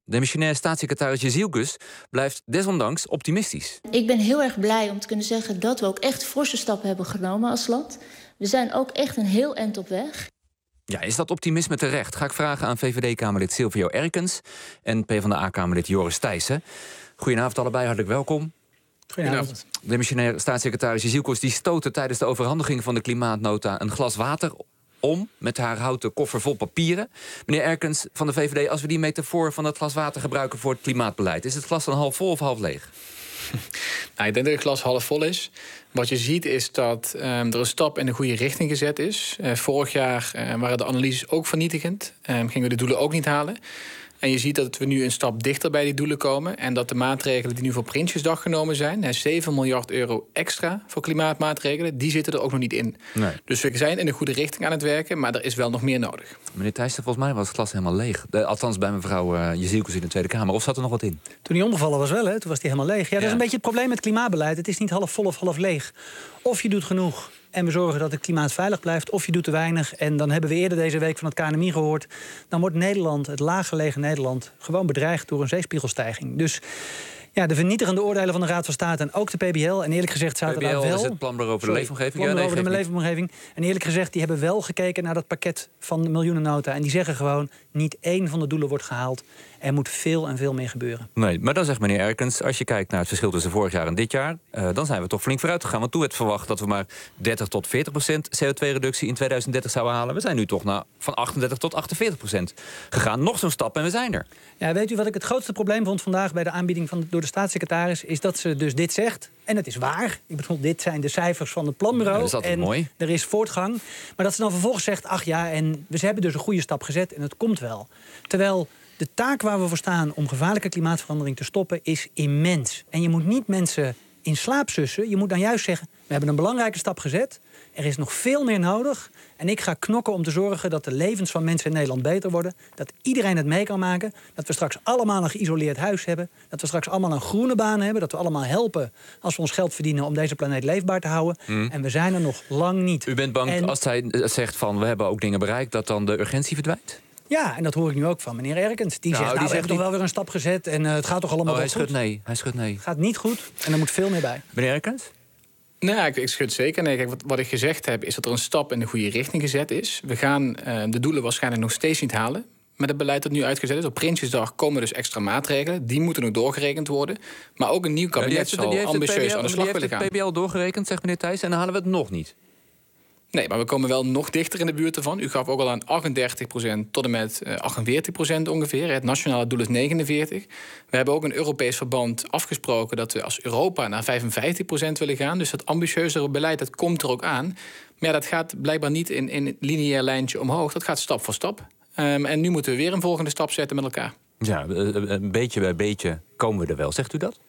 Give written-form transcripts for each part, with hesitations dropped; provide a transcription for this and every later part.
Demissionair staatssecretaris Jezielkus blijft desondanks optimistisch. Ik ben heel erg blij om te kunnen zeggen dat we ook echt forse stappen hebben genomen als land. We zijn ook echt een heel eind op weg. Ja, is dat optimisme terecht? Ga ik vragen aan VVD-Kamerlid Silvio Erkens en PvdA-Kamerlid Joris Thijssen. Goedenavond allebei, hartelijk welkom. Goedenavond. Demissionair staatssecretaris Jezielkus die stootte tijdens de overhandiging van de klimaatnota een glas water om met haar houten koffer vol papieren. Meneer Erkens van de VVD, als we die metafoor van het glas water gebruiken voor het klimaatbeleid, is het glas dan half vol of half leeg? Nou, ik denk dat het glas half vol is. Wat je ziet is dat er een stap in de goede richting gezet is. Vorig jaar waren de analyses ook vernietigend. Gingen we de doelen ook niet halen. En je ziet dat we nu een stap dichter bij die doelen komen. En dat de maatregelen die nu voor Prinsjesdag genomen zijn, 7 miljard euro extra voor klimaatmaatregelen, die zitten er ook nog niet in. Nee. Dus we zijn in de goede richting aan het werken, maar er is wel nog meer nodig. Meneer Thijssen, volgens mij was het glas helemaal leeg. Althans bij mevrouw Jezielkus in de Tweede Kamer. Of zat er nog wat in? Toen hij omgevallen was wel, hè? Toen was hij helemaal leeg. Ja, dat is een beetje het probleem met klimaatbeleid. Het is niet half vol of half leeg. Of je doet genoeg en we zorgen dat het klimaat veilig blijft, of je doet te weinig. En dan hebben we eerder deze week van het KNMI gehoord, dan wordt Nederland, het laaggelegen Nederland, gewoon bedreigd door een zeespiegelstijging. Dus ja, de vernietigende oordelen van de Raad van State en ook de PBL. En eerlijk gezegd zaten daar wel. PBL is het Planbureau over de leefomgeving. Planbureau over de leefomgeving. En eerlijk gezegd, die hebben wel gekeken naar dat pakket van de miljoenennota. En die zeggen gewoon, niet één van de doelen wordt gehaald. Er moet veel en veel meer gebeuren. Nee, maar dan zegt meneer Erkens, als je kijkt naar het verschil tussen vorig jaar en dit jaar, dan zijn we toch flink vooruit gegaan. Want toen werd verwacht dat we maar 30 tot 40% CO2-reductie in 2030 zouden halen. We zijn nu toch van 38 tot 48% gegaan. Nog zo'n stap en we zijn er. Ja, weet u wat ik het grootste probleem vond vandaag bij de aanbieding door de staatssecretaris? Is dat ze dus dit zegt. En het is waar. Ik bedoel, dit zijn de cijfers van het planbureau. Ja, dat is altijd mooi. Er is voortgang. Maar dat ze dan vervolgens zegt, ach ja, en we hebben dus een goede stap gezet en het komt wel. Terwijl de taak waar we voor staan om gevaarlijke klimaatverandering te stoppen is immens. En je moet niet mensen in slaap sussen. Je moet dan juist zeggen, we hebben een belangrijke stap gezet. Er is nog veel meer nodig. En ik ga knokken om te zorgen dat de levens van mensen in Nederland beter worden. Dat iedereen het mee kan maken. Dat we straks allemaal een geïsoleerd huis hebben. Dat we straks allemaal een groene baan hebben. Dat we allemaal helpen als we ons geld verdienen om deze planeet leefbaar te houden. En we zijn er nog lang niet. U bent bang als zij zegt van we hebben ook dingen bereikt, dat dan de urgentie verdwijnt? Ja, en dat hoor ik nu ook van meneer Erkens. Die zegt, we hebben toch wel weer een stap gezet en het gaat toch allemaal wel goed. Hij schudt nee. Het gaat niet goed en er moet veel meer bij. Meneer Erkens? Nou, ik schud zeker. Nee, kijk, wat ik gezegd heb, is dat er een stap in de goede richting gezet is. We gaan de doelen waarschijnlijk nog steeds niet halen met het beleid dat nu uitgezet is. Op Prinsjesdag komen dus extra maatregelen. Die moeten nog doorgerekend worden. Maar ook een nieuw kabinet zal ambitieus aan de slag willen gaan. Die heeft het PBL doorgerekend, zegt meneer Thijs, en dan halen we het nog niet. Nee, maar we komen wel nog dichter in de buurt ervan. U gaf ook al aan 38% tot en met 48% ongeveer. Het nationale doel is 49%. We hebben ook in Europees verband afgesproken dat we als Europa naar 55% willen gaan. Dus dat ambitieuzere beleid, dat komt er ook aan. Maar ja, dat gaat blijkbaar niet in een lineair lijntje omhoog. Dat gaat stap voor stap. En nu moeten we weer een volgende stap zetten met elkaar. Ja, beetje bij beetje komen we er wel. Zegt u dat?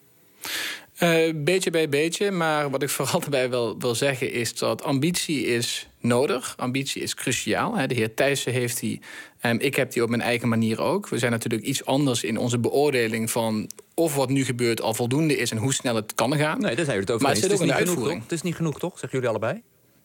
Beetje bij beetje, maar wat ik vooral erbij wil zeggen is dat ambitie is nodig. Ambitie is cruciaal. De heer Thijssen heeft die, ik heb die op mijn eigen manier ook. We zijn natuurlijk iets anders in onze beoordeling van of wat nu gebeurt al voldoende is en hoe snel het kan gaan. Nee, daar zijn we het over maar eens. het zit ook in de uitvoering. Het is niet genoeg, toch? Zeggen jullie allebei?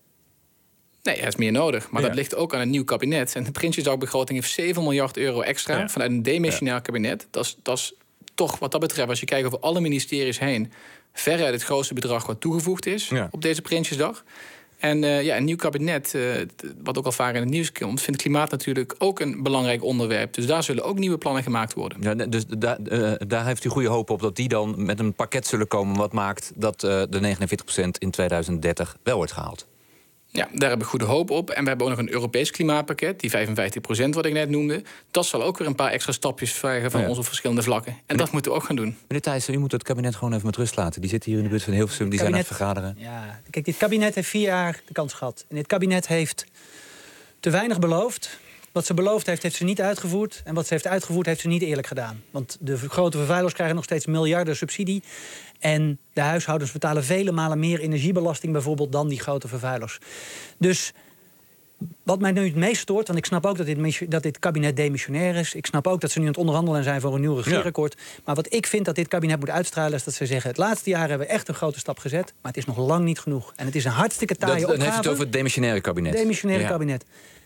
Nee, er is meer nodig. Maar dat ligt ook aan een nieuw kabinet. En de Prinsjesdagbegroting heeft 7 miljard euro extra vanuit een demissionair kabinet. Dat is toch wat dat betreft, als je kijkt over alle ministeries heen, veruit het grootste bedrag wat toegevoegd is op deze Prinsjesdag. En een nieuw kabinet, wat ook al vaak in het nieuws komt, vindt klimaat natuurlijk ook een belangrijk onderwerp. Dus daar zullen ook nieuwe plannen gemaakt worden. Ja, dus daar heeft u goede hoop op dat die dan met een pakket zullen komen wat maakt dat de 49% in 2030 wel wordt gehaald. Ja, daar hebben we goede hoop op. En we hebben ook nog een Europees klimaatpakket, die 55% wat ik net noemde. Dat zal ook weer een paar extra stapjes vragen van ons op verschillende vlakken. En dat moeten we ook gaan doen. Meneer Thijssen, u moet het kabinet gewoon even met rust laten. Die zitten hier in de buurt van Hilversum, die zijn aan het vergaderen. Ja, kijk, dit kabinet heeft 4 jaar de kans gehad. En dit kabinet heeft te weinig beloofd. Wat ze beloofd heeft, heeft ze niet uitgevoerd. En wat ze heeft uitgevoerd, heeft ze niet eerlijk gedaan. Want de grote vervuilers krijgen nog steeds miljarden subsidie. En de huishoudens betalen vele malen meer energiebelasting bijvoorbeeld dan die grote vervuilers. Dus wat mij nu het meest stoort, want ik snap ook dat dit kabinet demissionair is. Ik snap ook dat ze nu aan het onderhandelen zijn voor een nieuw regeerakkoord. Maar wat ik vind dat dit kabinet moet uitstralen is dat ze zeggen, het laatste jaar hebben we echt een grote stap gezet. Maar het is nog lang niet genoeg. En het is een hartstikke taaie opgave. Dan heeft u het over het demissionaire kabinet. Demissionaire kabinet.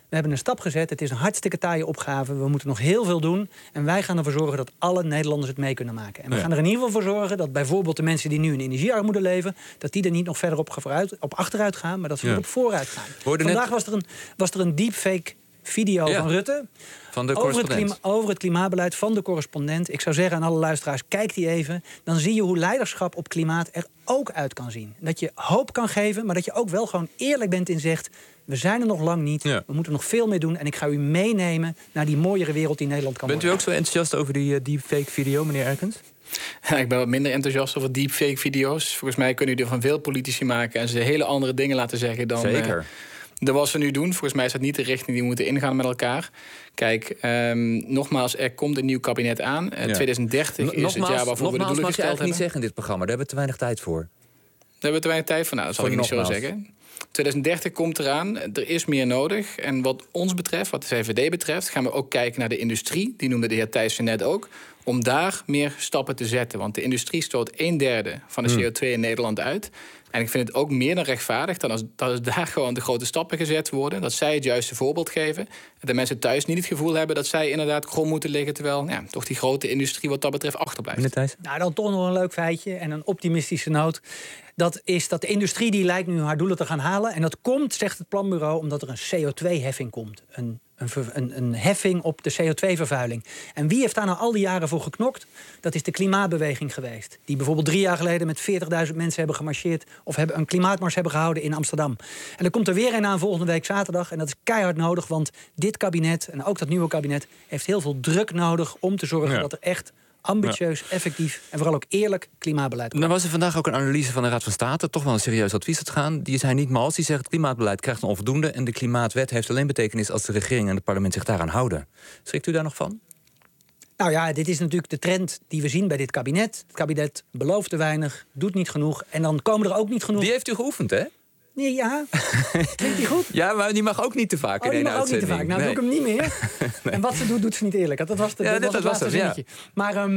We hebben een stap gezet. Het is een hartstikke taaie opgave. We moeten nog heel veel doen. En wij gaan ervoor zorgen dat alle Nederlanders het mee kunnen maken. En we gaan er in ieder geval voor zorgen dat bijvoorbeeld de mensen die nu in energiearmoede leven, dat die er niet nog verder op achteruit gaan, maar dat ze op vooruit gaan. Vandaag was er een deepfake video van Rutte. Van de correspondent. Over het klimaatbeleid van de correspondent. Ik zou zeggen aan alle luisteraars, kijk die even. Dan zie je hoe leiderschap op klimaat er ook uit kan zien. Dat je hoop kan geven, maar dat je ook wel gewoon eerlijk bent in zegt, we zijn er nog lang niet. Ja. We moeten nog veel meer doen. En ik ga u meenemen naar die mooiere wereld die Nederland kan worden. Bent u ook zo enthousiast over die deepfake video, meneer Erkens? Ja, ik ben wat minder enthousiast over deepfake video's. Volgens mij kunnen jullie er van veel politici maken en ze hele andere dingen laten zeggen dan wat ze nu doen. Volgens mij is dat niet de richting die we moeten ingaan met elkaar. Kijk, nogmaals, er komt een nieuw kabinet aan. 2030 is het jaar waarvoor we de doelen gesteld hebben. Niet zeggen in dit programma, daar hebben we te weinig tijd voor. Daar hebben we te weinig tijd voor. Nou, dat zal ik niet zo zeggen. 2030 komt eraan, er is meer nodig. En wat ons betreft, wat de VVD betreft, gaan we ook kijken naar de industrie. Die noemde de heer Thijssen net ook. Om daar meer stappen te zetten. Want de industrie stoot 1/3 van de CO2 in Nederland uit. En ik vind het ook meer dan rechtvaardig dat daar gewoon de grote stappen gezet worden. Dat zij het juiste voorbeeld geven. En dat mensen thuis niet het gevoel hebben dat zij inderdaad krom moeten liggen. Terwijl toch die grote industrie wat dat betreft achterblijft. Nou, dan toch nog een leuk feitje en een optimistische noot. Dat is dat de industrie die lijkt nu haar doelen te gaan halen. En dat komt, zegt het planbureau, omdat er een CO2-heffing komt. Een heffing op de CO2-vervuiling. En wie heeft daar nou al die jaren voor geknokt? Dat is de klimaatbeweging geweest. Die bijvoorbeeld 3 jaar geleden met 40.000 mensen hebben gemarcheerd of een klimaatmars hebben gehouden in Amsterdam. En er komt er weer een aan volgende week zaterdag. En dat is keihard nodig, want dit kabinet en ook dat nieuwe kabinet heeft heel veel druk nodig om te zorgen dat er echt ambitieus, effectief en vooral ook eerlijk klimaatbeleid komt. Nou was er vandaag ook een analyse van de Raad van State, toch wel een serieus advies te gaan. Die zijn niet mals, die zegt het klimaatbeleid krijgt een onvoldoende en de klimaatwet heeft alleen betekenis als de regering en het parlement zich daaraan houden. Schrikt u daar nog van? Nou ja, dit is natuurlijk de trend die we zien bij dit kabinet. Het kabinet belooft te weinig, doet niet genoeg en dan komen er ook niet genoeg. Die heeft u geoefend, hè? Nee, ja. Klinkt die goed? Ja, maar die mag ook niet te vaak in één uitzending. Ook niet te vaak. Nou, doe ik hem niet meer. Nee. En wat ze doet, doet ze niet eerlijk. Dat was het laatste zinnetje. Maar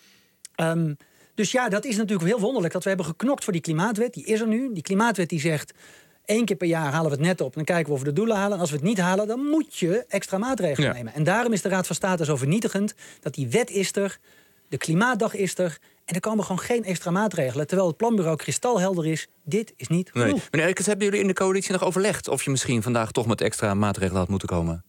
dus ja, dat is natuurlijk heel wonderlijk dat we hebben geknokt voor die klimaatwet. Die is er nu. Die klimaatwet die zegt 1 keer per jaar halen we het net op. En dan kijken we of we de doelen halen. En als we het niet halen, dan moet je extra maatregelen nemen. En daarom is de Raad van State zo vernietigend. Dat die wet is er, de klimaatdag is er. En er komen gewoon geen extra maatregelen. Terwijl het planbureau kristalhelder is. Dit is niet genoeg. Meneer Erkens, hebben jullie in de coalitie nog overlegd of je misschien vandaag toch met extra maatregelen had moeten komen?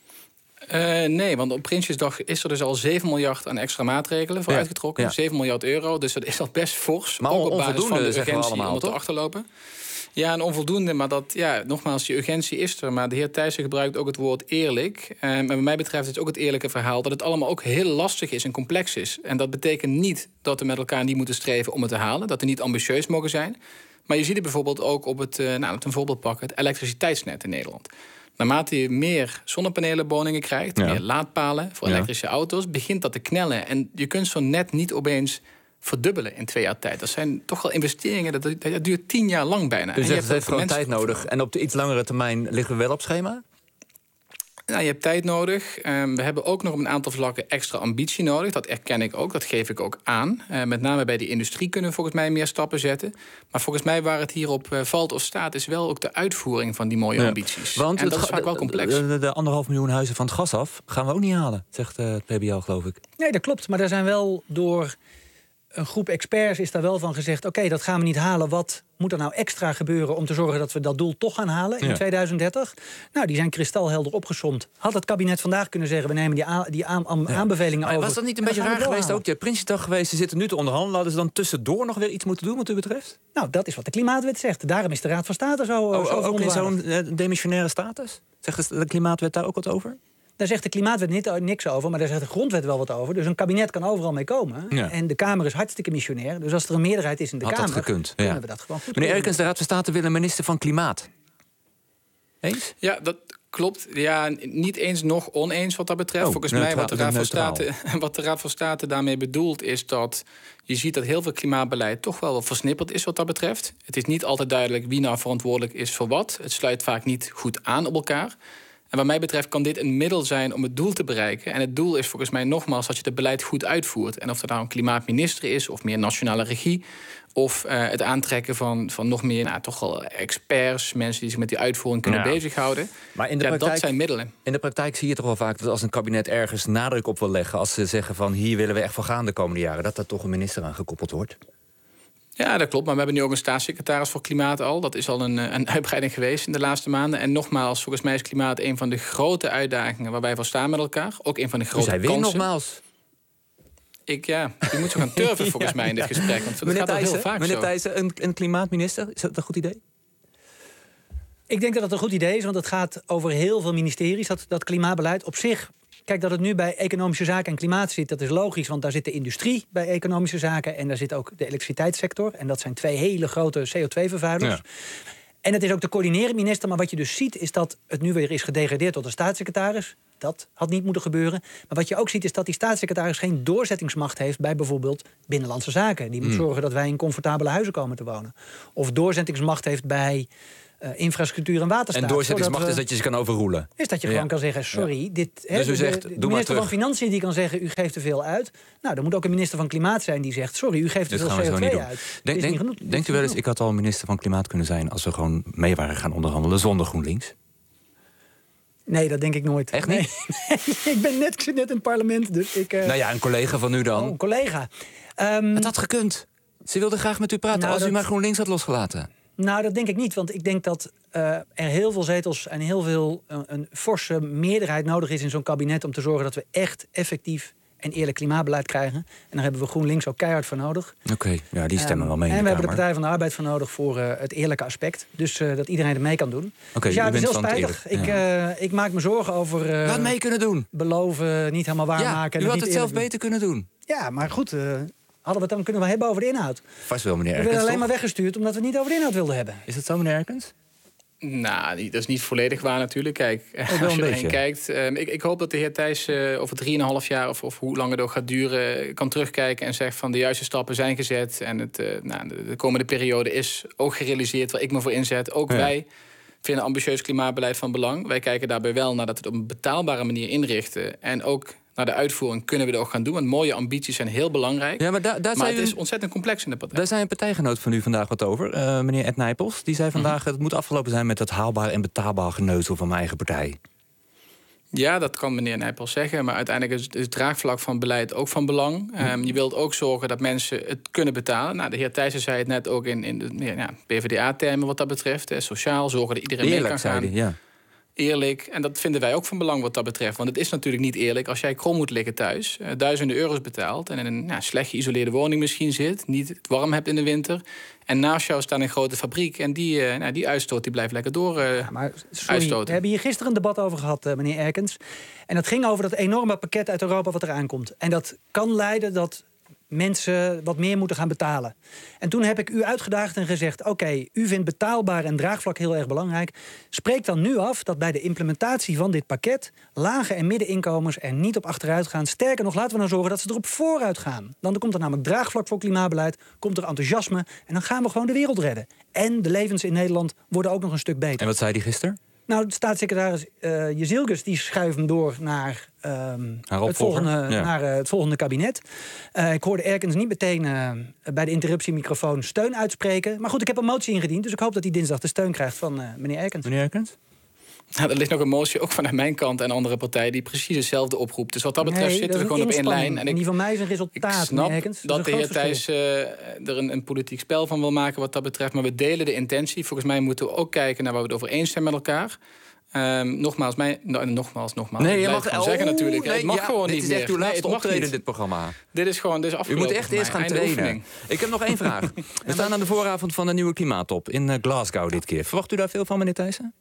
Nee, want op Prinsjesdag is er dus al 7 miljard aan extra maatregelen voor uitgetrokken. Ja. 7 miljard euro, dus dat is dat best fors. Maar ook op basis van de urgentie allemaal, om te achterlopen. Ja, en onvoldoende, maar dat, nogmaals, die urgentie is er. Maar de heer Thijssen gebruikt ook het woord eerlijk. En wat mij betreft is het ook het eerlijke verhaal dat het allemaal ook heel lastig is en complex is. En dat betekent niet dat we met elkaar niet moeten streven om het te halen. Dat we niet ambitieus mogen zijn. Maar je ziet het bijvoorbeeld ook op het, een voorbeeld pakken, het elektriciteitsnet in Nederland. Naarmate je meer zonnepanelenwoningen krijgt, meer laadpalen voor elektrische auto's, begint dat te knellen. En je kunt zo'n net niet opeens verdubbelen in 2 jaar tijd. Dat zijn toch wel investeringen, dat duurt 10 jaar lang bijna. Dus het heeft gewoon tijd nodig. En op de iets langere termijn liggen we wel op schema? Nou, je hebt tijd nodig. We hebben ook nog op een aantal vlakken extra ambitie nodig. Dat erken ik ook, dat geef ik ook aan. Met name bij de industrie kunnen we volgens mij meer stappen zetten. Maar volgens mij waar het hierop valt of staat, is wel ook de uitvoering van die mooie ambities. Want en dat is vaak wel complex. De 1,5 miljoen huizen van het gas af gaan we ook niet halen, zegt het PBL, geloof ik. Nee, dat klopt. Maar er zijn wel door een groep experts is daar wel van gezegd, oké, dat gaan we niet halen. Wat moet er nou extra gebeuren om te zorgen dat we dat doel toch gaan halen in 2030? Nou, die zijn kristalhelder opgesomd. Had het kabinet vandaag kunnen zeggen, we nemen die aanbevelingen over. Was dat niet een beetje raar geweest ook? Je hebt Prinsjesdag geweest, ze zitten nu te onderhandelen. Hadden ze dan tussendoor nog weer iets moeten doen wat u betreft? Nou, dat is wat de klimaatwet zegt. Daarom is de Raad van State zo ook in zo'n demissionaire status? Zegt de klimaatwet daar ook wat over? Daar zegt de klimaatwet niks over, maar daar zegt de grondwet wel wat over. Dus een kabinet kan overal mee komen. Ja. En de Kamer is hartstikke missionair. Dus als er een meerderheid is in de Kamer, kunnen we dat gewoon goed. Meneer Erkens, de Raad van State wil een minister van Klimaat. Eens? Ja, dat klopt. Ja, niet eens nog oneens wat dat betreft. Volgens mij wat de Raad van State daarmee bedoelt is dat je ziet dat heel veel klimaatbeleid toch wel wat versnipperd is wat dat betreft. Het is niet altijd duidelijk wie nou verantwoordelijk is voor wat. Het sluit vaak niet goed aan op elkaar. En wat mij betreft kan dit een middel zijn om het doel te bereiken. En het doel is volgens mij nogmaals dat je het beleid goed uitvoert. En of dat nou een klimaatminister is of meer nationale regie, of het aantrekken van nog meer toch wel experts, mensen die zich met die uitvoering kunnen bezighouden. Maar in de praktijk, dat zijn middelen. In de praktijk zie je toch wel vaak dat als een kabinet ergens nadruk op wil leggen, als ze zeggen van hier willen we echt voor gaan de komende jaren, dat daar toch een minister aan gekoppeld wordt. Ja, dat klopt. Maar we hebben nu ook een staatssecretaris voor klimaat al. Dat is al een uitbreiding geweest in de laatste maanden. En nogmaals, volgens mij is klimaat een van de grote uitdagingen waar wij voor staan met elkaar. Ook een van de grote kansen. Weer nogmaals. Je moet zo gaan turven volgens mij in dit gesprek. Want dat gaat al heel vaak meneer zo. Thijssen, een klimaatminister, is dat een goed idee? Ik denk dat het een goed idee is, want het gaat over heel veel ministeries. Dat klimaatbeleid op zich. Kijk, dat het nu bij economische zaken en klimaat zit, dat is logisch. Want daar zit de industrie bij economische zaken. En daar zit ook de elektriciteitssector. En dat zijn 2 hele grote CO2-vervuilers. Ja. En het is ook de coördinerend minister. Maar wat je dus ziet, is dat het nu weer is gedegradeerd tot een staatssecretaris. Dat had niet moeten gebeuren. Maar wat je ook ziet, is dat die staatssecretaris geen doorzettingsmacht heeft bij bijvoorbeeld Binnenlandse Zaken. Die moet zorgen dat wij in comfortabele huizen komen te wonen. Of doorzettingsmacht heeft bij infrastructuur en waterstaat. En doorzettingsmacht is dat je ze kan overroelen. Is dat je gewoon kan zeggen, sorry, dit... Dus u zegt, de minister van Financiën die kan zeggen, u geeft te veel uit. Nou, dan moet ook een minister van Klimaat zijn die zegt, sorry, u geeft te veel CO2 uit. Denkt u wel eens, ik had al minister van Klimaat kunnen zijn als we gewoon mee waren gaan onderhandelen zonder GroenLinks? Nee, dat denk ik nooit. Echt niet? Nee. Ik zit net in het parlement, dus ik... Nou ja, een collega van u dan. Oh, een collega. Het had gekund. Ze wilde graag met u praten als u maar GroenLinks had losgelaten. Nou, dat denk ik niet, want ik denk dat er heel veel zetels en heel veel een forse meerderheid nodig is in zo'n kabinet om te zorgen dat we echt effectief en eerlijk klimaatbeleid krijgen. En daar hebben we GroenLinks ook keihard voor nodig. Oké, ja, die stemmen wel mee. En we hebben de Partij van de Arbeid voor nodig voor het eerlijke aspect. Dus dat iedereen er mee kan doen. Dus ja, het is heel spijtig. Ik maak me zorgen over... Wat mee kunnen doen. Beloven, niet helemaal waarmaken. U had het zelf beter kunnen doen. Ja, maar goed... hadden we het dan kunnen we hebben over de inhoud. Vast wel, meneer Erkens. We werden alleen maar weggestuurd omdat we het niet over de inhoud wilden hebben. Is dat zo, meneer Erkens? Nou, dat is niet volledig waar natuurlijk. Kijk, als je erheen kijkt... Ik hoop dat de heer Thijs over 3,5 jaar... of hoe lang het ook gaat duren... kan terugkijken en zegt van de juiste stappen zijn gezet... en de komende periode is ook gerealiseerd waar ik me voor inzet. Ook wij vinden ambitieus klimaatbeleid van belang. Wij kijken daarbij wel naar dat we het op een betaalbare manier inrichten... en ook naar de uitvoering kunnen we dat ook gaan doen. Want mooie ambities zijn heel belangrijk. Ja, maar het is ontzettend complex in de partij. Daar zei een partijgenoot van u vandaag wat over. Meneer Ed Nijpels. Die zei vandaag, het moet afgelopen zijn met dat haalbaar en betaalbaar geneuzel van mijn eigen partij. Ja, dat kan meneer Nijpels zeggen. Maar uiteindelijk is het draagvlak van beleid ook van belang. Je wilt ook zorgen dat mensen het kunnen betalen. Nou, de heer Thijssen zei het net ook in de PvdA-termen wat dat betreft. Sociaal, zorgen dat iedereen mee kan gaan. Ja. Eerlijk, en dat vinden wij ook van belang wat dat betreft. Want het is natuurlijk niet eerlijk als jij krom moet liggen thuis... duizenden euro's betaalt en in een slecht geïsoleerde woning misschien zit... niet het warm hebt in de winter... en naast jou staat een grote fabriek... en die uitstoot die blijft lekker door uitstoten. We hebben hier gisteren een debat over gehad, meneer Erkens. En dat ging over dat enorme pakket uit Europa wat eraan komt. En dat kan leiden dat mensen wat meer moeten gaan betalen. En toen heb ik u uitgedaagd en gezegd... oké, u vindt betaalbaar en draagvlak heel erg belangrijk. Spreek dan nu af dat bij de implementatie van dit pakket... lage en middeninkomens er niet op achteruit gaan. Sterker nog, laten we nou zorgen dat ze erop vooruit gaan. Dan komt er namelijk draagvlak voor klimaatbeleid... komt er enthousiasme en dan gaan we gewoon de wereld redden. En de levens in Nederland worden ook nog een stuk beter. En wat zei die gisteren? Nou, de staatssecretaris Jezilgus die schuift hem door naar het volgende kabinet. Ik hoorde Erkens niet meteen bij de interruptiemicrofoon steun uitspreken. Maar goed, ik heb een motie ingediend, dus ik hoop dat hij dinsdag de steun krijgt van meneer Erkens. Meneer Erkens? Nou, er ligt nog een motie, ook vanuit mijn kant en andere partijen... die precies hetzelfde oproept. Dus wat dat betreft zitten we gewoon op één lijn. En die van mij is een resultaat, ik snap Erkens. dat de heer Thijs er een politiek spel van wil maken wat dat betreft. Maar we delen de intentie. Volgens mij moeten we ook kijken naar waar we het over eens zijn met elkaar. Nogmaals. Nee, je mag het zeggen natuurlijk. Het mag gewoon niet meer. Dit is echt uw laatste optreden in dit programma. Dit is afgelopen. U moet echt eerst gaan trainen. Ik heb nog één vraag. We staan aan de vooravond van de nieuwe klimaattop in Glasgow dit keer. Verwacht u daar veel van, meneer Thijssen?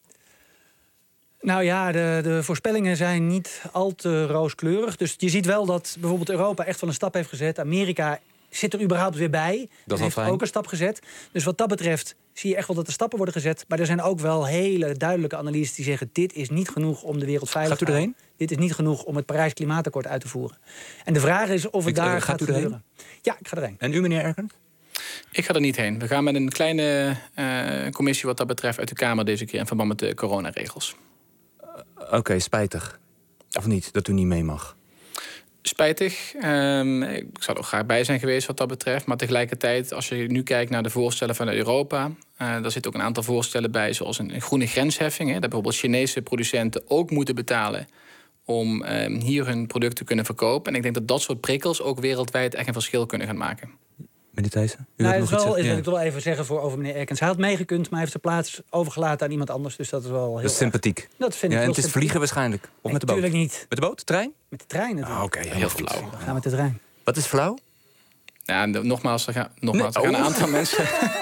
Nou ja, de voorspellingen zijn niet al te rooskleurig. Dus je ziet wel dat bijvoorbeeld Europa echt wel een stap heeft gezet. Amerika zit er überhaupt weer bij. Dat heeft ook een stap gezet. Dus wat dat betreft zie je echt wel dat er stappen worden gezet. Maar er zijn ook wel hele duidelijke analyses die zeggen... dit is niet genoeg om de wereld veilig te houden. Dit is niet genoeg om het Parijs Klimaatakkoord uit te voeren. En de vraag is of het daar gaat gebeuren. Ja, ik ga erheen. En u, meneer Erkens? Ik ga er niet heen. We gaan met een kleine commissie wat dat betreft uit de Kamer deze keer... in verband met de coronaregels. Oké, spijtig. Of niet, dat u niet mee mag? Spijtig. Ik zou er ook graag bij zijn geweest wat dat betreft. Maar tegelijkertijd, als je nu kijkt naar de voorstellen van Europa... daar zitten ook een aantal voorstellen bij, zoals een groene grensheffing. Dat bijvoorbeeld Chinese producenten ook moeten betalen... om hier hun product te kunnen verkopen. En ik denk dat dat soort prikkels ook wereldwijd echt een verschil kunnen gaan maken. Meneer Thijssen? Ik wil even zeggen over meneer Erkens. Hij had meegekund, maar hij heeft de plaats overgelaten aan iemand anders. Dus dat is wel heel dat is sympathiek. Dat vind ik en heel het is vliegen waarschijnlijk. Of nee, met de boot? Natuurlijk niet. Met de boot? De trein? Met de trein natuurlijk. Oké, heel flauw. We gaan met de trein. Wat is flauw? Ja, nogmaals, er gaan een aantal mensen.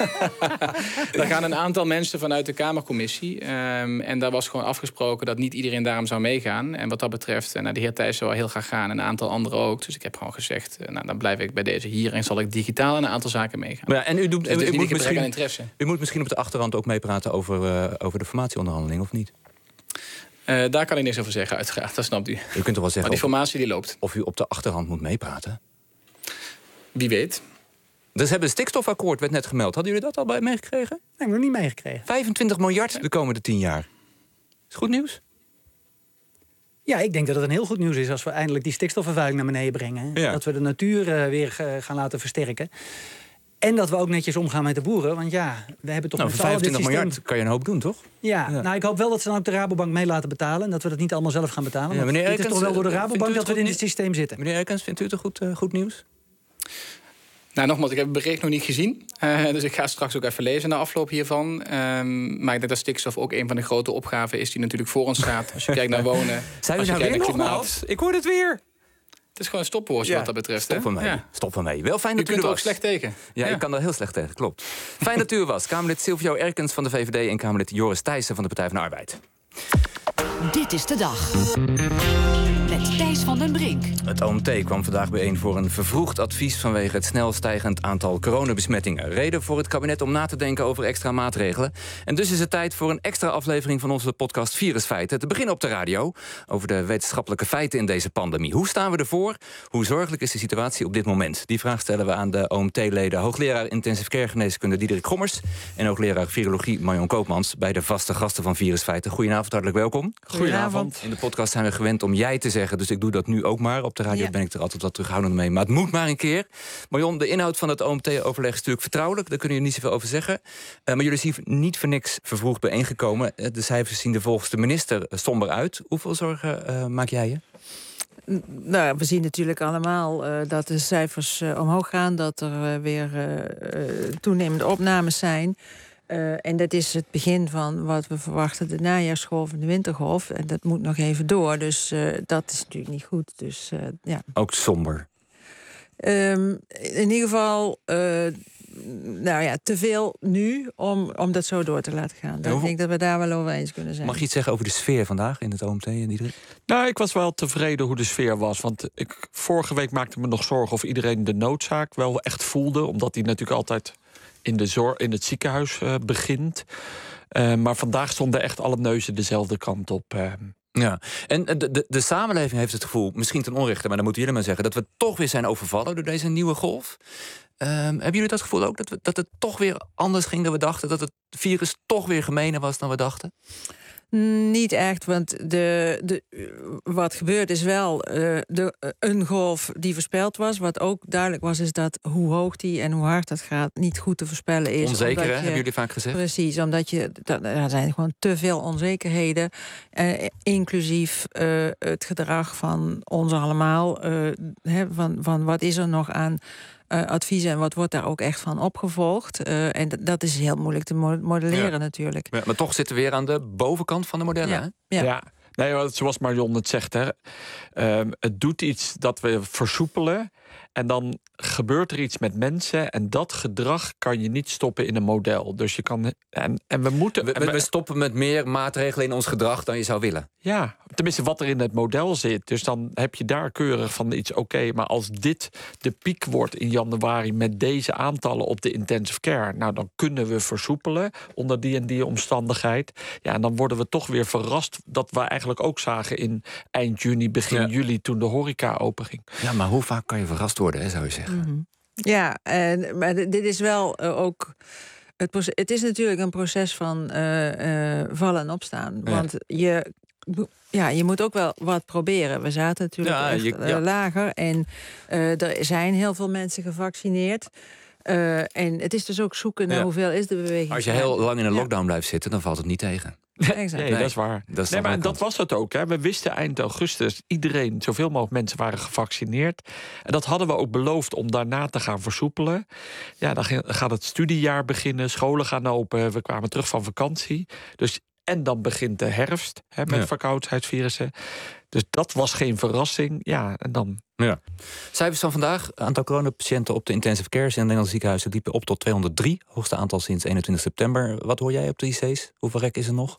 Er gaan een aantal mensen vanuit de Kamercommissie. En daar was gewoon afgesproken dat niet iedereen daarom zou meegaan. En wat dat betreft, de heer Thijssen zou heel graag gaan en een aantal anderen ook. Dus ik heb gewoon gezegd, dan blijf ik bij deze hier en zal ik digitaal een aantal zaken meegaan. Maar ja, en u doet, dus u moet misschien op de achterhand ook meepraten over de formatieonderhandeling, of niet? Daar kan ik niks over zeggen, uiteraard. Dat snapt u. U kunt toch wel zeggen maar die formatie die loopt. Of u op de achterhand moet meepraten? Wie weet. Dus hebben het stikstofakkoord, werd net gemeld. Hadden jullie dat al meegekregen? Nee, ik heb nog niet meegekregen. 25 miljard de komende 10 jaar. Is goed nieuws? Ja, ik denk dat het een heel goed nieuws is als we eindelijk die stikstofvervuiling naar beneden brengen. Ja. Dat we de natuur weer gaan laten versterken. En dat we ook netjes omgaan met de boeren. Want ja, we hebben toch voor 25 miljard kan je een hoop doen, toch? Ja, nou, ik hoop wel dat ze dan ook de Rabobank mee laten betalen. En dat we dat niet allemaal zelf gaan betalen. Want het is toch wel door de Rabobank dat we in het systeem zitten. Meneer Erkens, vindt u het goed nieuws? Nou, nogmaals, ik heb het bericht nog niet gezien. Dus ik ga straks ook even lezen na afloop hiervan. Maar ik denk dat stikstof ook een van de grote opgaven is die natuurlijk voor ons staat. Als je kijkt naar wonen. Zijn we nou weer nogmaals? Ik hoor het weer. Het is gewoon een stopwoordje wat dat betreft. Stop van mij. Wel fijn dat u er was. U kunt er ook slecht tegen. Ja, ik kan daar heel slecht tegen, klopt. Fijn dat u er was. Kamerlid Silvio Erkens van de VVD en Kamerlid Joris Thijssen van de Partij van de Arbeid. Dit is de dag. Met Thijs van den Brink. Het OMT kwam vandaag bijeen voor een vervroegd advies vanwege het snel stijgend aantal coronabesmettingen. Reden voor het kabinet om na te denken over extra maatregelen. En dus is het tijd voor een extra aflevering van onze podcast Virusfeiten. Te beginnen op de radio over de wetenschappelijke feiten in deze pandemie. Hoe staan we ervoor? Hoe zorgelijk is de situatie op dit moment? Die vraag stellen we aan de OMT-leden hoogleraar intensive care geneeskunde Diederik Gommers en hoogleraar virologie Marion Koopmans bij de vaste gasten van Virusfeiten. Goedenavond, hartelijk welkom. Goedenavond. In de podcast zijn we gewend om jij te zeggen, dus ik doe dat nu ook maar. Op de radio ben ik er altijd wat terughoudend mee, maar het moet maar een keer. Marion, de inhoud van het OMT-overleg is natuurlijk vertrouwelijk. Daar kunnen jullie niet zoveel over zeggen. Maar jullie zijn niet voor niks vervroegd bijeengekomen. De cijfers zien er volgens de minister somber uit. Hoeveel zorgen maak jij je? Nou, we zien natuurlijk allemaal dat de cijfers omhoog gaan. Dat er weer toenemende opnames zijn. En dat is het begin van wat we verwachten, de najaarsgolf en de wintergolf. En dat moet nog even door, dus dat is natuurlijk niet goed. Dus, ja. Ook somber? In ieder geval, te veel nu om dat zo door te laten gaan. Ik denk dat we daar wel over eens kunnen zijn. Mag je iets zeggen over de sfeer vandaag in het OMT, Diederik? Nou, ik was wel tevreden hoe de sfeer was. Want vorige week maakte me nog zorgen of iedereen de noodzaak wel echt voelde. Omdat die natuurlijk altijd in het ziekenhuis begint. Maar vandaag stonden echt alle neuzen dezelfde kant op. Ja, en de samenleving heeft het gevoel, misschien ten onrechte, maar dan moeten jullie maar zeggen, dat we toch weer zijn overvallen door deze nieuwe golf. Hebben jullie dat gevoel ook, dat het toch weer anders ging dan we dachten? Dat het virus toch weer gemener was dan we dachten? Niet echt, want wat gebeurt is wel een golf die voorspeld was. Wat ook duidelijk was, is dat hoe hoog die en hoe hard dat gaat niet goed te voorspellen is. Onzeker, hè, hebben jullie vaak gezegd? Precies, omdat er zijn gewoon te veel onzekerheden. Inclusief het gedrag van ons allemaal. Van wat is er nog aan adviezen en wat wordt daar ook echt van opgevolgd. En dat is heel moeilijk te modelleren natuurlijk. Ja, maar toch zitten we weer aan de bovenkant van de modellen, hè? Ja. Nee, zoals Marion het zegt, hè. Het doet iets dat we versoepelen. En dan gebeurt er iets met mensen. En dat gedrag kan je niet stoppen in een model. Dus je kan. En we moeten. We stoppen met meer maatregelen in ons gedrag dan je zou willen. Ja, tenminste wat er in het model zit. Dus dan heb je daar keurig van iets oké. Maar als dit de piek wordt in januari met deze aantallen op de intensive care. Nou, dan kunnen we versoepelen onder die en die omstandigheid. Ja, en dan worden we toch weer verrast. Dat we eigenlijk ook zagen in eind juni, begin juli, toen de horeca openging. Ja, maar hoe vaak kan je verrast worden, hè, zou je zeggen? Mm-hmm. Ja, maar dit is wel ook. Het is natuurlijk een proces van vallen en opstaan. Want je je moet ook wel wat proberen. We zaten natuurlijk lager. En er zijn heel veel mensen gevaccineerd. En het is dus ook zoeken naar hoeveel is de beweging. Als je heel lang in een lockdown blijft zitten, dan valt het niet tegen. Nee, dat is waar. Maar dat was het ook. Hè. We wisten eind augustus iedereen, zoveel mogelijk mensen waren gevaccineerd. En dat hadden we ook beloofd om daarna te gaan versoepelen. Ja, dan gaat het studiejaar beginnen, scholen gaan open. We kwamen terug van vakantie. En dan begint de herfst met verkoudheidsvirussen. Dus dat was geen verrassing. Ja, en dan... Ja. Cijfers van vandaag. Aantal coronapatiënten op de intensive cares in Nederlandse ziekenhuizen liepen op tot 203. Hoogste aantal sinds 21 september. Wat hoor jij op de IC's? Hoeveel rek is er nog?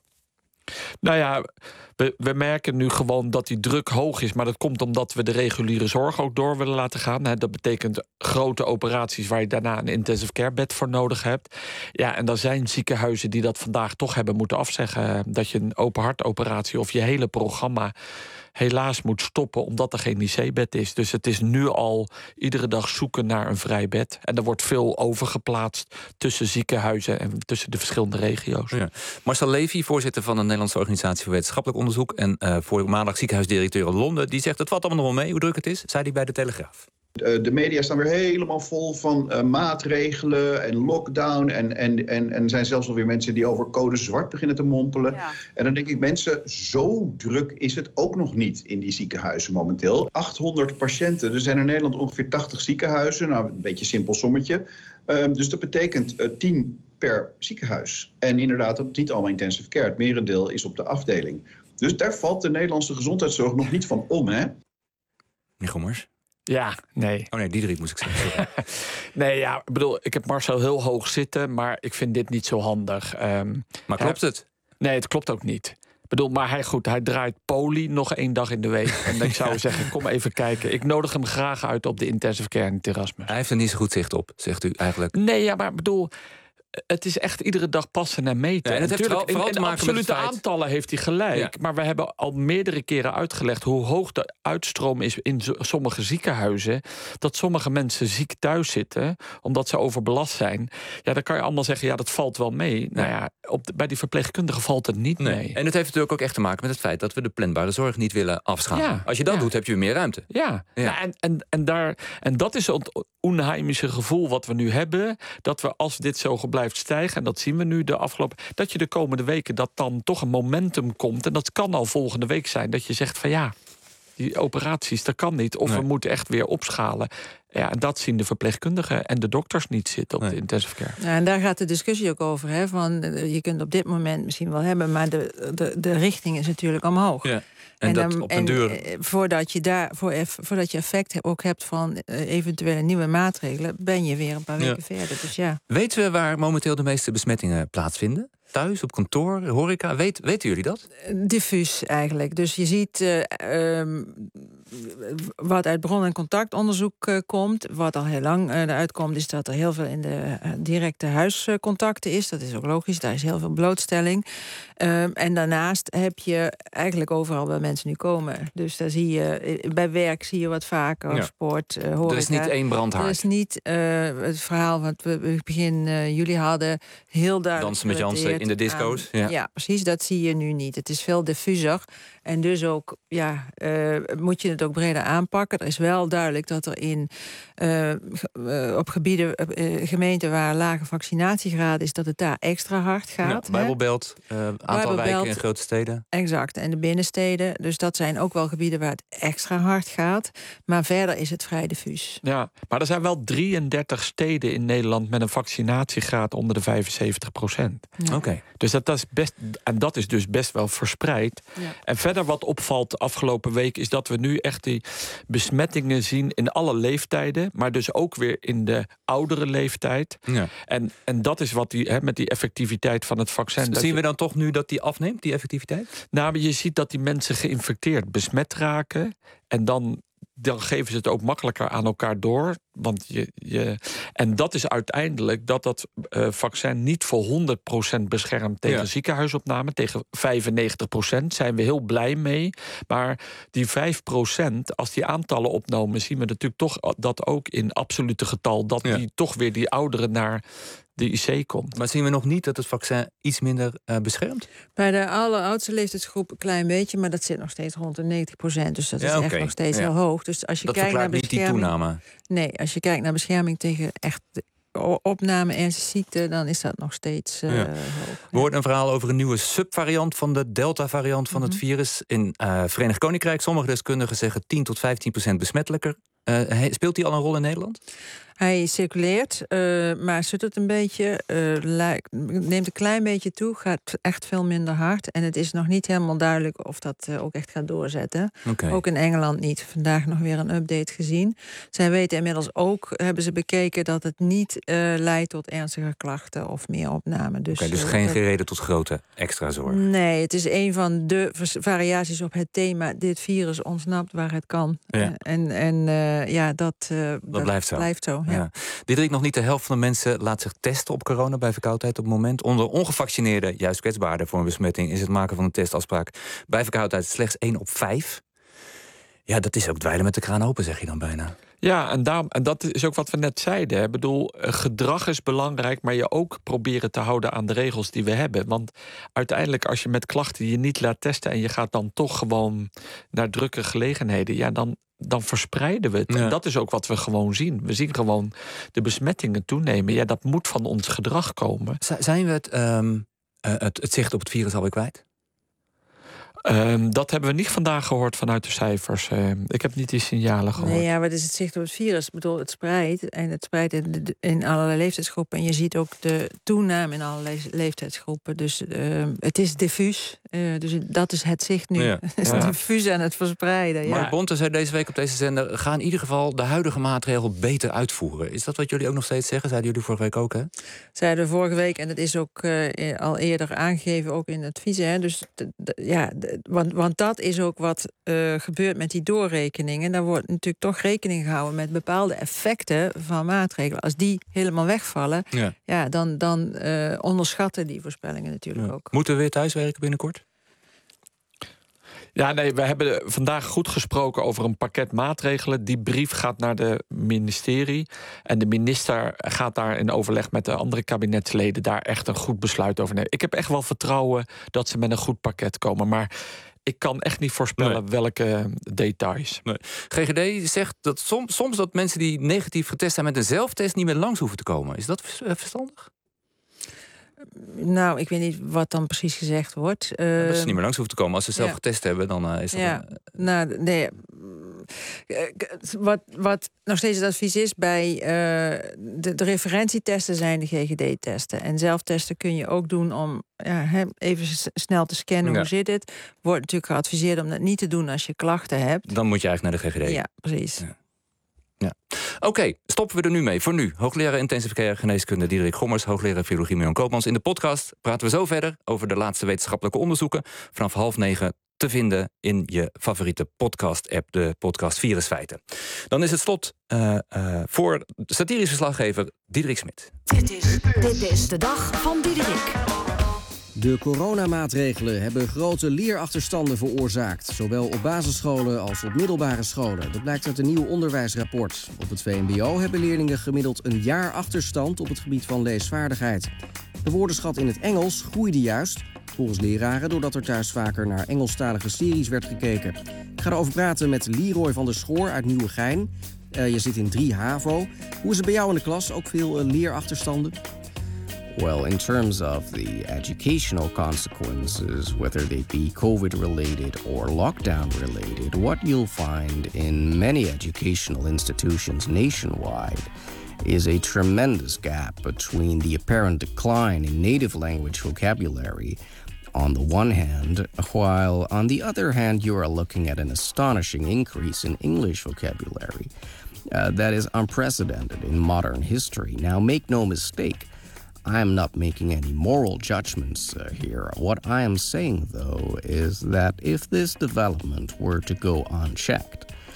Nou ja, we merken nu gewoon dat die druk hoog is. Maar dat komt omdat we de reguliere zorg ook door willen laten gaan. Dat betekent grote operaties waar je daarna een intensive care bed voor nodig hebt. Ja, en er zijn ziekenhuizen die dat vandaag toch hebben moeten afzeggen. Dat je een open hartoperatie of je hele programma helaas moet stoppen omdat er geen IC-bed is. Dus het is nu al iedere dag zoeken naar een vrij bed. En er wordt veel overgeplaatst tussen ziekenhuizen en tussen de verschillende regio's. Ja. Marcel Levy, voorzitter van de Nederlandse Organisatie voor Wetenschappelijk Onderzoek en voormalig ziekenhuisdirecteur in Londen, die zegt: het valt allemaal nog wel mee hoe druk het is, zei hij bij de Telegraaf. De media staan weer helemaal vol van maatregelen en lockdown. En er zijn zelfs alweer mensen die over code zwart beginnen te mompelen. Ja. En dan denk ik, mensen, zo druk is het ook nog niet in die ziekenhuizen momenteel. 800 patiënten. Er zijn in Nederland ongeveer 80 ziekenhuizen. Nou, een beetje een simpel sommetje. Dus dat betekent 10 per ziekenhuis. En inderdaad, dat niet allemaal intensive care. Het merendeel is op de afdeling. Dus daar valt de Nederlandse gezondheidszorg nog niet van om, hè? Meneer Gommers? Ja, nee. Oh nee, Diederik moest ik zeggen. Nee, ja, ik bedoel, ik heb Marcel heel hoog zitten, maar ik vind dit niet zo handig. Maar klopt het? Nee, het klopt ook niet. Ik bedoel, maar hij draait poli nog 1 dag in de week. En ik zou zeggen, kom even kijken. Ik nodig hem graag uit op de intensive care in het Erasmus. Hij heeft er niet zo goed zicht op, zegt u eigenlijk. Nee, ja, maar ik bedoel, het is echt iedere dag passen en meten. Ja, en het heeft vooral te maken absolute met het feit... aantallen heeft hij gelijk. Ja. Maar we hebben al meerdere keren uitgelegd hoe hoog de uitstroom is in sommige ziekenhuizen. Dat sommige mensen ziek thuis zitten, omdat ze overbelast zijn. Ja, dan kan je allemaal zeggen, ja, dat valt wel mee. Ja. Nou ja, bij die verpleegkundigen valt het niet mee. En het heeft natuurlijk ook echt te maken met het feit dat we de planbare zorg niet willen afschaffen. Ja. Als je dat doet, heb je weer meer ruimte. Ja. En dat is het onheimische gevoel wat we nu hebben. Dat we, als dit zo blijft stijgen, en dat zien we nu de afgelopen, dat je de komende weken dat dan toch een momentum komt. En dat kan al volgende week zijn. Dat je zegt van ja, die operaties, dat kan niet. Of we moeten echt weer opschalen. Ja, en dat zien de verpleegkundigen en de dokters niet zitten op de intensive care. Ja, en daar gaat de discussie ook over. Hè, van, je kunt op dit moment misschien wel hebben, maar de richting is natuurlijk omhoog. Ja. En dat op den duur... Voordat je effect ook hebt van eventuele nieuwe maatregelen, ben je weer een paar weken verder. Dus ja. Weten we waar momenteel de meeste besmettingen plaatsvinden? Thuis, op kantoor, horeca? Weten jullie dat? Diffuus eigenlijk. Dus je ziet wat uit bron- en contactonderzoek komt. Wat al heel lang eruit komt, is dat er heel veel in de directe huiscontacten is. Dat is ook logisch, daar is heel veel blootstelling. En daarnaast heb je eigenlijk overal waar mensen nu komen. Dus daar zie je, bij werk zie je wat vaker, sport, horeca. Er is niet één brandhaard. Er is niet het verhaal wat we begin juli hadden, heel duidelijk. Dansen met Jansen in de disco's. Ja, precies, dat zie je nu niet. Het is veel diffuser. En dus ook, moet je het ook breder aanpakken. Er is wel duidelijk dat er op gebieden, gemeenten waar lage vaccinatiegraad is, dat het daar extra hard gaat. Ja, Bijbelbelt, aantal wijken in grote steden. Exact, en de binnensteden. Dus dat zijn ook wel gebieden waar het extra hard gaat. Maar verder is het vrij diffuus. Ja, maar er zijn wel 33 steden in Nederland met een vaccinatiegraad onder de 75%. Ja. Oké. Dus dat is dus best wel verspreid. Ja. En verder wat opvalt de afgelopen week is dat we nu echt die besmettingen zien in alle leeftijden, maar dus ook weer in de oudere leeftijd. Ja. En dat is wat met die effectiviteit van het vaccin. Zien we dan toch nu dat die afneemt, die effectiviteit? Nou, maar je ziet dat die mensen geïnfecteerd besmet raken en dan dan geven ze het ook makkelijker aan elkaar door. Want en dat is uiteindelijk dat vaccin niet voor 100% beschermt tegen ziekenhuisopname. Tegen 95% zijn we heel blij mee. Maar die 5%, als die aantallen opnomen, zien we natuurlijk toch dat ook in absolute getal, dat die toch weer die ouderen naar de IC komt. Maar zien we nog niet dat het vaccin iets minder beschermt? Bij de alleroudste leeftijdsgroep een klein beetje, maar dat zit nog steeds rond de 90%. Dus dat is echt nog steeds heel hoog. Dus als je dat kijkt naar bescherming, niet die toename. Nee, als je kijkt naar bescherming tegen echt opname ernstige ziekte, dan is dat nog steeds hoog. We hoorden een verhaal over een nieuwe subvariant van de Delta-variant van het virus in Verenigd Koninkrijk. Sommige deskundigen zeggen 10 tot 15% besmettelijker. Speelt die al een rol in Nederland? Hij circuleert, maar suttert een beetje, neemt een klein beetje toe, gaat echt veel minder hard. En het is nog niet helemaal duidelijk of dat ook echt gaat doorzetten. Okay. Ook in Engeland niet. Vandaag nog weer een update gezien. Zij weten inmiddels ook, hebben ze bekeken, dat het niet leidt tot ernstige klachten of meer opname. Dus geen reden tot grote extra zorg? Nee, het is een van de variaties op het thema, dit virus ontsnapt waar het kan. Ja. Dat blijft zo. Ja. Diederik, nog niet de helft van de mensen laat zich testen op corona bij verkoudheid op het moment. Onder ongevaccineerden, juist kwetsbaarder voor een besmetting, is het maken van een testafspraak bij verkoudheid slechts 1 op 5. Ja, dat is ook dweilen met de kraan open, zeg je dan bijna. Ja, en dat is ook wat we net zeiden. Ik bedoel, gedrag is belangrijk, maar je ook proberen te houden aan de regels die we hebben. Want uiteindelijk, als je met klachten je niet laat testen en je gaat dan toch gewoon naar drukke gelegenheden, ja, dan verspreiden we het. Ja. En dat is ook wat we gewoon zien. We zien gewoon de besmettingen toenemen. Ja, dat moet van ons gedrag komen. Zijn we het zicht op het virus alweer kwijt? Dat hebben we niet vandaag gehoord vanuit de cijfers. Ik heb niet die signalen gehoord. Nee, ja, wat is het zicht op het virus? Ik bedoel, het spreidt. En het spreidt in allerlei leeftijdsgroepen. En je ziet ook de toename in allerlei leeftijdsgroepen. Dus het is diffuus. Dus dat is het zicht nu. Ja. Het is diffuus aan het verspreiden. Mark Bonte zei deze week op deze zender, ga in ieder geval de huidige maatregel beter uitvoeren. Is dat wat jullie ook nog steeds zeggen? Zeiden jullie vorige week ook, hè? Zeiden we vorige week. En dat is ook al eerder aangegeven, ook in adviezen. Hè? Dus want dat is ook wat gebeurt met die doorrekeningen. Daar wordt natuurlijk toch rekening gehouden met bepaalde effecten van maatregelen. Als die helemaal wegvallen, dan onderschatten die voorspellingen natuurlijk ook. Moeten we weer thuiswerken binnenkort? Ja, nee, we hebben vandaag goed gesproken over een pakket maatregelen. Die brief gaat naar de ministerie. En de minister gaat daar in overleg met de andere kabinetsleden daar echt een goed besluit over nemen. Ik heb echt wel vertrouwen dat ze met een goed pakket komen. Maar ik kan echt niet voorspellen welke details. Nee. GGD zegt dat soms dat mensen die negatief getest zijn met een zelftest niet meer langs hoeven te komen. Is dat verstandig? Nou, ik weet niet wat dan precies gezegd wordt. Dat ze niet meer langs hoeven te komen. Als ze zelf getest hebben, dan is dat... Nou, nee. Wat nog steeds het advies is bij de referentietesten zijn de GGD-testen. En zelftesten kun je ook doen om even snel te scannen hoe zit het. Wordt natuurlijk geadviseerd om dat niet te doen als je klachten hebt. Dan moet je eigenlijk naar de GGD. Ja, precies. Ja. Oké, stoppen we er nu mee. Voor nu, hoogleraar intensive care geneeskunde Diederik Gommers, hoogleraar biologie Mirjam Koopmans. In de podcast praten we zo verder over de laatste wetenschappelijke onderzoeken. Vanaf 8:30 te vinden in je favoriete podcast-app, de podcast Virusfeiten. Dan is het slot voor satirisch verslaggever Diederik Smit. Dit is de dag van Diederik. De coronamaatregelen hebben grote leerachterstanden veroorzaakt. Zowel op basisscholen als op middelbare scholen. Dat blijkt uit een nieuw onderwijsrapport. Op het VMBO hebben leerlingen gemiddeld een jaar achterstand op het gebied van leesvaardigheid. De woordenschat in het Engels groeide juist, volgens leraren, doordat er thuis vaker naar Engelstalige series werd gekeken. Ik ga erover praten met Leroy van der Schoor uit Nieuwegein. Je zit in 3 HAVO. Hoe is het bij jou in de klas? Ook veel leerachterstanden? Well, in terms of the educational consequences, whether they be COVID-related or lockdown-related, what you'll find in many educational institutions nationwide is a tremendous gap between the apparent decline in native language vocabulary on the one hand, while on the other hand you are looking at an astonishing increase in English vocabulary. That is unprecedented in modern history. Now, make no mistake, I am not making any moral judgments here. What I am saying, though, is that if this development were to go unchecked,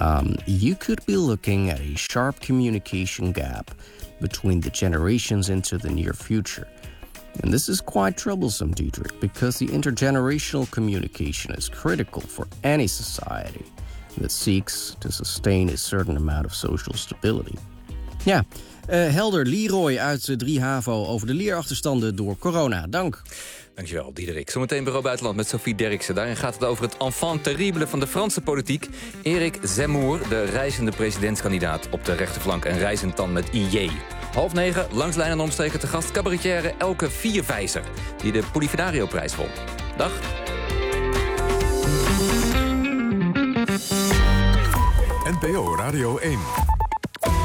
you could be looking at a sharp communication gap between the generations into the near future. And this is quite troublesome, Diederik, because the intergenerational communication is critical for any society that seeks to sustain a certain amount of social stability. Ja, helder. Leroy uit 3HAVO over de leerachterstanden door corona. Dank. Dankjewel, Diederik. Zometeen Bureau Buitenland met Sophie Derksen. Daarin gaat het over het enfant terrible van de Franse politiek. Éric Zemmour, de reizende presidentskandidaat op de rechterflank en reizend dan met IJ. 8:30, langs lijn en omstreken te gast cabaretière Elke Vierwijzer, die de Polividario-prijs won. Dag. NPO Radio 1.